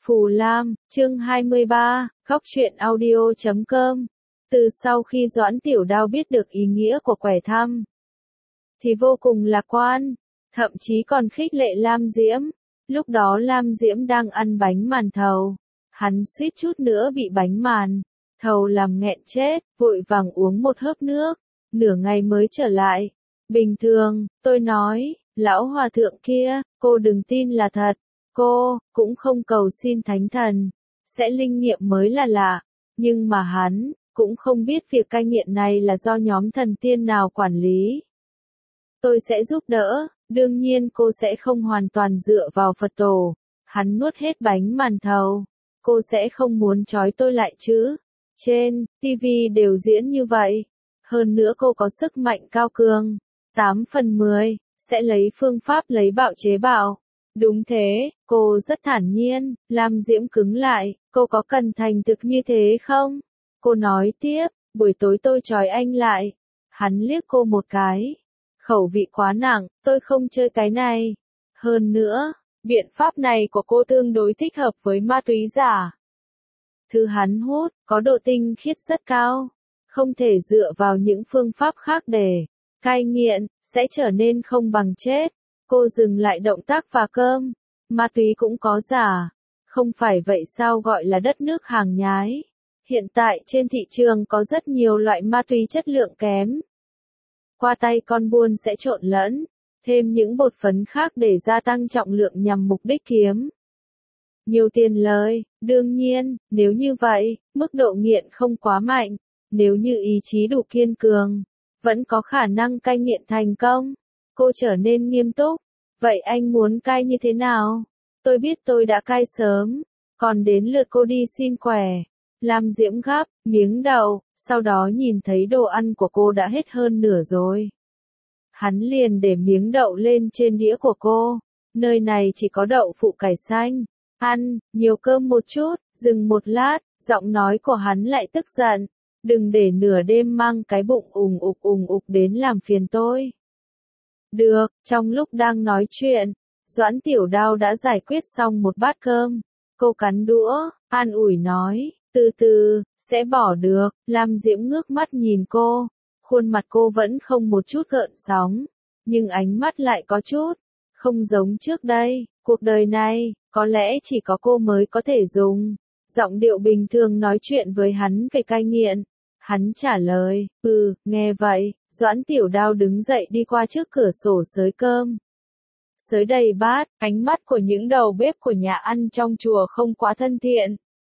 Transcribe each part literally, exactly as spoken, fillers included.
Phù Lam, chương hai mươi ba, góc truyện audio chấm com. Từ sau khi Doãn Tiểu Đao biết được ý nghĩa của quẻ thăm, thì vô cùng lạc quan, thậm chí còn khích lệ Lam Diễm. Lúc đó Lam Diễm đang ăn bánh màn thầu, hắn suýt chút nữa bị bánh màn thầu làm nghẹn chết, vội vàng uống một hớp nước, nửa ngày mới trở lại. Bình thường, tôi nói, lão hòa thượng kia, cô đừng tin là thật, cô cũng không cầu xin thánh thần sẽ linh nghiệm mới là lạ, nhưng mà hắn cũng không biết việc cai nghiện này là do nhóm thần tiên nào quản lý. Tôi sẽ giúp đỡ, đương nhiên cô sẽ không hoàn toàn dựa vào Phật tổ. Hắn nuốt hết bánh màn thầu, cô sẽ không muốn trói tôi lại chứ? Trên ti vi đều diễn như vậy. Hơn nữa cô có sức mạnh cao cường, tám phần mười, sẽ lấy phương pháp lấy bạo chế bạo. Đúng thế, cô rất thản nhiên. Lam Diễm cứng lại, cô có cần thành thực như thế không? Cô nói tiếp, buổi tối tôi trói anh lại. Hắn liếc cô một cái. Khẩu vị quá nặng, tôi không chơi cái này. Hơn nữa, biện pháp này của cô tương đối thích hợp với ma túy giả. Thứ hắn hút, có độ tinh khiết rất cao. Không thể dựa vào những phương pháp khác để cai nghiện, sẽ trở nên không bằng chết. Cô dừng lại động tác và cơm. Ma túy cũng có giả. Không phải vậy sao gọi là đất nước hàng nhái. Hiện tại trên thị trường có rất nhiều loại ma túy chất lượng kém. Qua tay con buôn sẽ trộn lẫn, thêm những bột phấn khác để gia tăng trọng lượng nhằm mục đích kiếm nhiều tiền lời. Đương nhiên, nếu như vậy, mức độ nghiện không quá mạnh, nếu như ý chí đủ kiên cường, vẫn có khả năng cai nghiện thành công. Cô trở nên nghiêm túc. Vậy anh muốn cai như thế nào? Tôi biết tôi đã cai sớm, còn đến lượt cô đi xin quẻ. Lam Diễm gắp miếng đậu, sau đó nhìn thấy đồ ăn của cô đã hết hơn nửa rồi. Hắn liền để miếng đậu lên trên đĩa của cô. Nơi này chỉ có đậu phụ cải xanh. Ăn, nhiều cơm một chút, dừng một lát, giọng nói của hắn lại tức giận. Đừng để nửa đêm mang cái bụng ùng ục ùng ục đến làm phiền tôi. Được, trong lúc đang nói chuyện, Doãn Tiểu Đao đã giải quyết xong một bát cơm. Cô cắn đũa, an ủi nói, từ từ, sẽ bỏ được. Lam Diễm ngước mắt nhìn cô, khuôn mặt cô vẫn không một chút gợn sóng, nhưng ánh mắt lại có chút không giống trước đây. Cuộc đời này, có lẽ chỉ có cô mới có thể dùng giọng điệu bình thường nói chuyện với hắn về cai nghiện. Hắn trả lời, ừ, nghe vậy. Doãn Tiểu Đao đứng dậy đi qua trước cửa sổ xới cơm. Xới đầy bát, ánh mắt của những đầu bếp của nhà ăn trong chùa không quá thân thiện.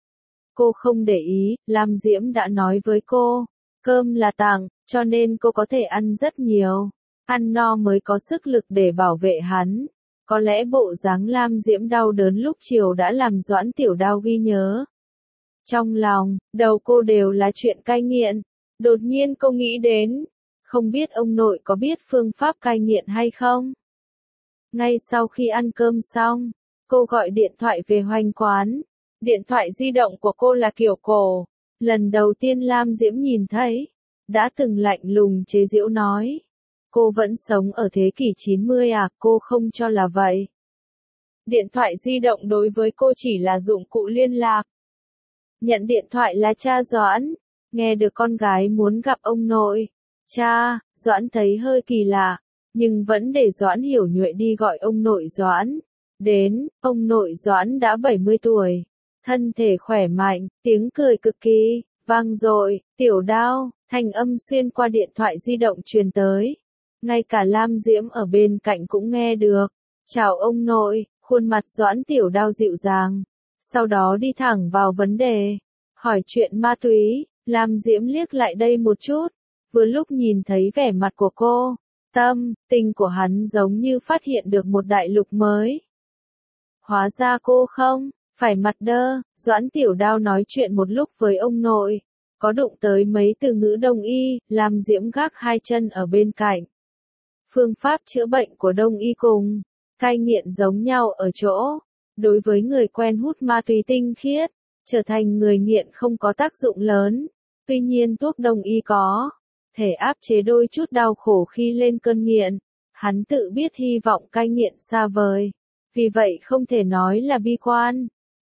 Cô không để ý, Lam Diễm đã nói với cô, cơm là tặng, cho nên cô có thể ăn rất nhiều. Ăn no mới có sức lực để bảo vệ hắn. Có lẽ bộ dáng Lam Diễm đau đớn lúc chiều đã làm Doãn Tiểu Đao ghi nhớ. Trong lòng, đầu cô đều là chuyện cai nghiện. Đột nhiên cô nghĩ đến, không biết ông nội có biết phương pháp cai nghiện hay không? Ngay sau khi ăn cơm xong, cô gọi điện thoại về Hoành quán. Điện thoại di động của cô là kiểu cổ. Lần đầu tiên Lam Diễm nhìn thấy, đã từng lạnh lùng chế giễu nói. Cô vẫn sống ở thế kỷ chín mươi à, cô không cho là vậy. Điện thoại di động đối với cô chỉ là dụng cụ liên lạc. Nhận điện thoại là cha Doãn, nghe được con gái muốn gặp ông nội. Cha, Doãn thấy hơi kỳ lạ, nhưng vẫn để Doãn hiểu nhuệ đi gọi ông nội Doãn. Đến, ông nội Doãn đã bảy mươi tuổi, thân thể khỏe mạnh, tiếng cười cực kỳ vang dội. Tiểu Đao, thanh âm xuyên qua điện thoại di động truyền tới. Ngay cả Lam Diễm ở bên cạnh cũng nghe được. Chào ông nội. Khuôn mặt Doãn Tiểu Đao dịu dàng. Sau đó đi thẳng vào vấn đề. Hỏi chuyện ma túy. Lam Diễm liếc lại đây một chút. Vừa lúc nhìn thấy vẻ mặt của cô, tâm tình của hắn giống như phát hiện được một đại lục mới. Hóa ra cô không phải mặt đơ. Doãn Tiểu Đao nói chuyện một lúc với ông nội, có đụng tới mấy từ ngữ đông y. Lam Diễm gác hai chân ở bên cạnh. Phương pháp chữa bệnh của đông y cùng cai nghiện giống nhau ở chỗ, đối với người quen hút ma túy tinh khiết, trở thành người nghiện không có tác dụng lớn. Tuy nhiên thuốc đông y có thể áp chế đôi chút đau khổ khi lên cơn nghiện. Hắn tự biết hy vọng cai nghiện xa vời, vì vậy không thể nói là bi quan.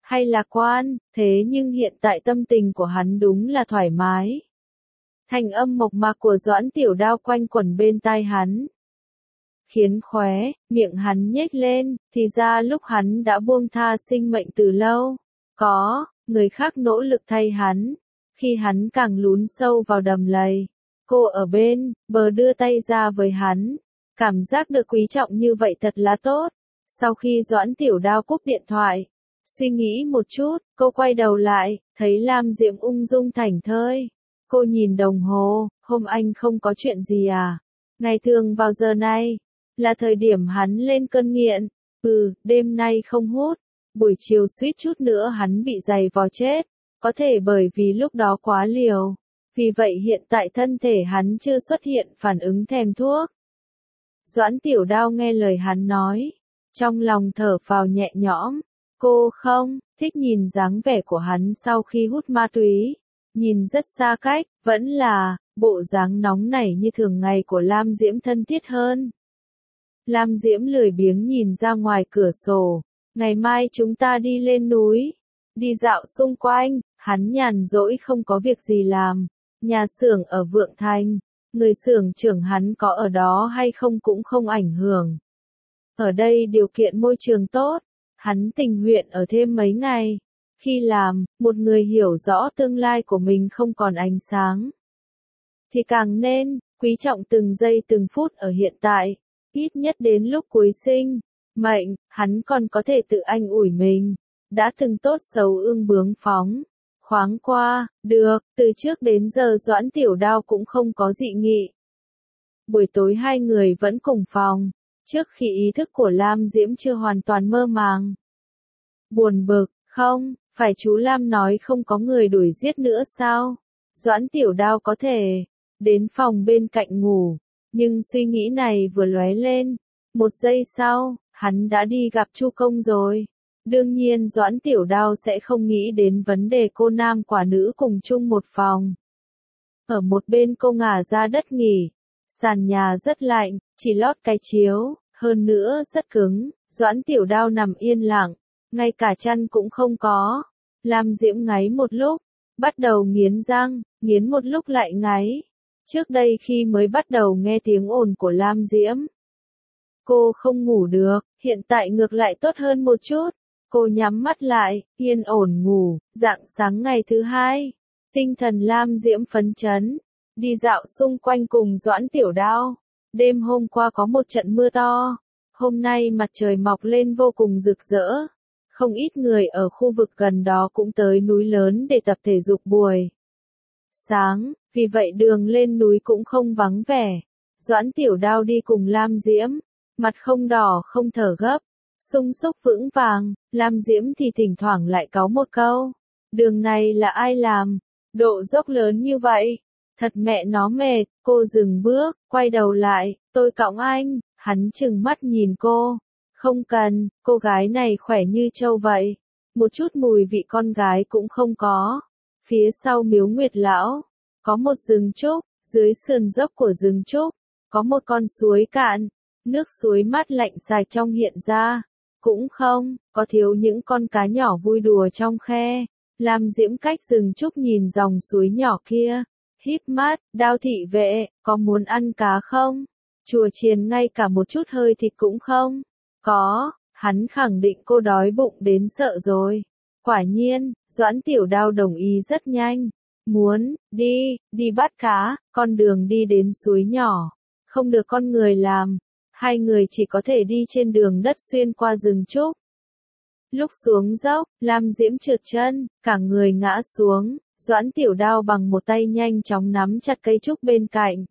hay lạc quan, thế nhưng hiện tại tâm tình của hắn đúng là thoải mái. Thanh âm mộc mạc của Doãn Tiểu Đao quanh quẩn bên tai hắn, khiến khóe miệng hắn nhếch lên, thì ra lúc hắn đã buông tha sinh mệnh từ lâu, có người khác nỗ lực thay hắn, khi hắn càng lún sâu vào đầm lầy, cô ở bên bờ đưa tay ra với hắn, cảm giác được quý trọng như vậy thật là tốt. Sau khi Doãn Tiểu Đao cúp điện thoại, suy nghĩ một chút, cô quay đầu lại, thấy Lam Diễm ung dung thảnh thơi. Cô nhìn đồng hồ, hôm anh không có chuyện gì à? Ngày thường vào giờ này, là thời điểm hắn lên cơn nghiện. Ừ, đêm nay không hút, buổi chiều suýt chút nữa hắn bị giày vò chết. Có thể bởi vì lúc đó quá liều. Vì vậy hiện tại thân thể hắn chưa xuất hiện phản ứng thèm thuốc. Doãn Tiểu Đao nghe lời hắn nói, trong lòng thở phào nhẹ nhõm. Cô không thích nhìn dáng vẻ của hắn sau khi hút ma túy. Nhìn rất xa cách, vẫn là bộ dáng nóng nảy như thường ngày của Lam Diễm thân thiết hơn. Lam Diễm lười biếng nhìn ra ngoài cửa sổ. Ngày mai chúng ta đi lên núi, đi dạo xung quanh. Hắn nhàn rỗi không có việc gì làm. Nhà xưởng ở Vượng Thành, người xưởng trưởng hắn có ở đó hay không cũng không ảnh hưởng. Ở đây điều kiện môi trường tốt, hắn tình nguyện ở thêm mấy ngày. Khi làm, một người hiểu rõ tương lai của mình không còn ánh sáng, thì càng nên quý trọng từng giây từng phút ở hiện tại, ít nhất đến lúc cuối sinh mệnh, hắn còn có thể tự anh ủi mình, đã từng tốt xấu ương bướng phóng khoáng qua, được, từ trước đến giờ Doãn Tiểu Đao cũng không có dị nghị. Buổi tối hai người vẫn cùng phòng, trước khi ý thức của Lam Diễm chưa hoàn toàn mơ màng. Buồn bực, không, phải chú Lam nói không có người đuổi giết nữa sao? Doãn Tiểu Đao có thể đến phòng bên cạnh ngủ, nhưng suy nghĩ này vừa lóe lên, một giây sau, hắn đã đi gặp Chu Công rồi. Đương nhiên Doãn Tiểu Đao sẽ không nghĩ đến vấn đề cô nam quả nữ cùng chung một phòng. Ở một bên cô ngả ra đất nghỉ, sàn nhà rất lạnh, chỉ lót cái chiếu, hơn nữa rất cứng. Doãn Tiểu Đao nằm yên lặng, ngay cả chăn cũng không có. Lam Diễm ngáy một lúc, bắt đầu nghiến răng, nghiến một lúc lại ngáy. Trước đây khi mới bắt đầu nghe tiếng ồn của Lam Diễm, cô không ngủ được, hiện tại ngược lại tốt hơn một chút. Cô nhắm mắt lại, yên ổn ngủ. Rạng sáng ngày thứ hai, tinh thần Lam Diễm phấn chấn, đi dạo xung quanh cùng Doãn Tiểu Đao. Đêm hôm qua có một trận mưa to, hôm nay mặt trời mọc lên vô cùng rực rỡ. Không ít người ở khu vực gần đó cũng tới núi lớn để tập thể dục buổi sáng, vì vậy đường lên núi cũng không vắng vẻ. Doãn Tiểu Đao đi cùng Lam Diễm, mặt không đỏ không thở gấp, sung súc vững vàng. Lam Diễm thì thỉnh thoảng lại cáu một câu, đường này là ai làm, độ dốc lớn như vậy, thật mẹ nó mệt. Cô dừng bước, quay đầu lại, tôi cõng anh. Hắn trừng mắt nhìn cô, không cần, cô gái này khỏe như trâu vậy, một chút mùi vị con gái cũng không có. Phía sau miếu Nguyệt Lão, có một rừng trúc, dưới sườn dốc của rừng trúc, có một con suối cạn, nước suối mát lạnh dài trong hiện ra, cũng không có thiếu những con cá nhỏ vui đùa trong khe. Lam Diễm cách rừng trúc nhìn dòng suối nhỏ kia, híp mắt. Đao thị vệ, có muốn ăn cá không? Chùa chiền ngay cả một chút hơi thịt cũng không có. Hắn khẳng định cô đói bụng đến sợ rồi. Quả nhiên, Doãn Tiểu Đao đồng ý rất nhanh. Muốn đi, đi bắt cá. Con đường đi đến suối nhỏ, không được con người làm. Hai người chỉ có thể đi trên đường đất xuyên qua rừng trúc. Lúc xuống dốc, Lam Diễm trượt chân, cả người ngã xuống. Doãn Tiểu Đao bằng một tay nhanh chóng nắm chặt cây trúc bên cạnh.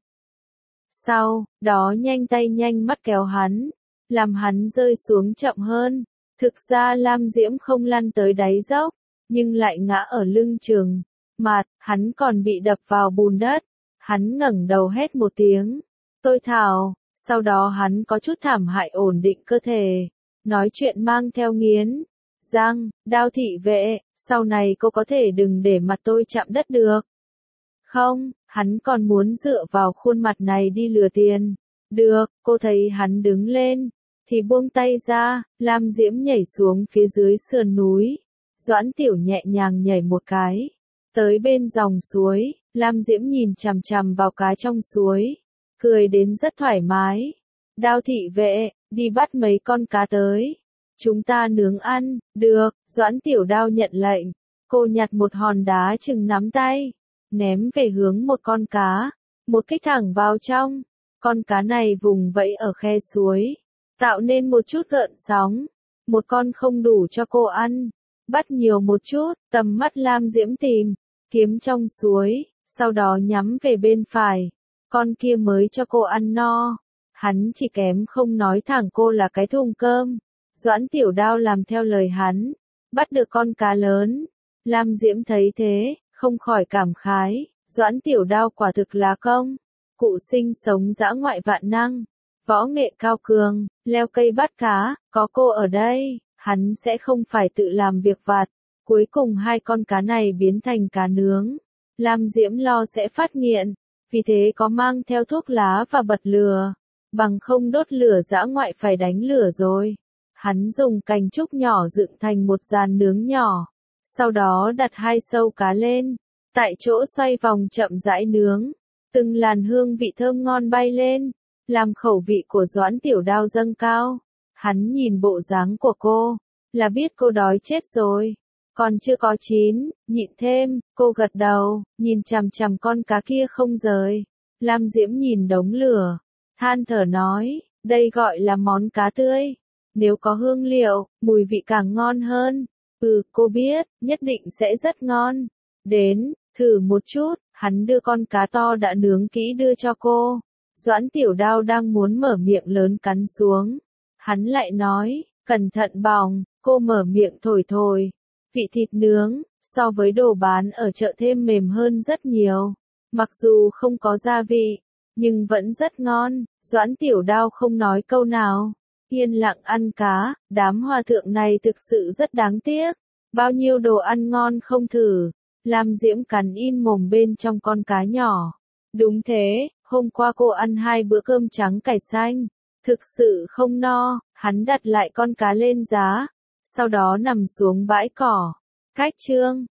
Sau đó nhanh tay nhanh mắt kéo hắn, làm hắn rơi xuống chậm hơn. Thực ra Lam Diễm không lăn tới đáy dốc, nhưng lại ngã ở lưng chừng mặt, hắn còn bị đập vào bùn đất. Hắn ngẩng đầu hét một tiếng, tôi thảo. Sau đó hắn có chút thảm hại ổn định cơ thể, nói chuyện mang theo nghiến răng. Đao thị vệ, sau này cô có thể đừng để mặt tôi chạm đất được không? Hắn còn muốn dựa vào khuôn mặt này đi lừa tiền. Được, cô thấy hắn đứng lên thì buông tay ra. Lam Diễm nhảy xuống phía dưới sườn núi, Doãn Tiểu nhẹ nhàng nhảy một cái, tới bên dòng suối, Lam Diễm nhìn chằm chằm vào cá trong suối, cười đến rất thoải mái. Đao thị vệ, đi bắt mấy con cá tới. Chúng ta nướng ăn, được, Doãn Tiểu Đao nhận lệnh. Cô nhặt một hòn đá chừng nắm tay, ném về hướng một con cá, một kích thẳng vào trong. Con cá này vùng vẫy ở khe suối, tạo nên một chút gợn sóng. Một con không đủ cho cô ăn, bắt nhiều một chút, tầm mắt Lam Diễm tìm, kiếm trong suối, sau đó nhắm về bên phải. Con kia mới cho cô ăn no. Hắn chỉ kém không nói thẳng cô là cái thùng cơm. Doãn Tiểu Đao làm theo lời hắn, bắt được con cá lớn. Lam Diễm thấy thế, không khỏi cảm khái, Doãn Tiểu Đao quả thực là công. Cụ sinh sống dã ngoại vạn năng, võ nghệ cao cường, leo cây bắt cá, có cô ở đây, hắn sẽ không phải tự làm việc vặt. Cuối cùng hai con cá này biến thành cá nướng. Lam Diễm lo sẽ phát nghiện, vì thế có mang theo thuốc lá và bật lửa. Bằng không đốt lửa dã ngoại phải đánh lửa rồi. Hắn dùng cành trúc nhỏ dựng thành một giàn nướng nhỏ. Sau đó đặt hai sâu cá lên. Tại chỗ xoay vòng chậm rãi nướng. Từng làn hương vị thơm ngon bay lên. Làm khẩu vị của Doãn Tiểu Đao dâng cao. Hắn nhìn bộ dáng của cô. Là biết cô đói chết rồi. Còn chưa có chín, nhịn thêm, cô gật đầu, nhìn chằm chằm con cá kia không rời. Lam Diễm nhìn đống lửa, than thở nói, đây gọi là món cá tươi. Nếu có hương liệu, mùi vị càng ngon hơn. Ừ, cô biết, nhất định sẽ rất ngon. Đến, thử một chút, hắn đưa con cá to đã nướng kỹ đưa cho cô. Doãn Tiểu Đao đang muốn mở miệng lớn cắn xuống. Hắn lại nói, cẩn thận bỏng, cô mở miệng thổi thổi. Vị thịt nướng, so với đồ bán ở chợ thêm mềm hơn rất nhiều. Mặc dù không có gia vị, nhưng vẫn rất ngon. Doãn Tiểu Đao không nói câu nào, yên lặng ăn cá. Đám hòa thượng này thực sự rất đáng tiếc. Bao nhiêu đồ ăn ngon không thử. Lam Diễm cắn in mồm bên trong con cá nhỏ. Đúng thế, hôm qua cô ăn hai bữa cơm trắng cải xanh. Thực sự không no. Hắn đặt lại con cá lên giá, sau đó nằm xuống bãi cỏ. Cách chương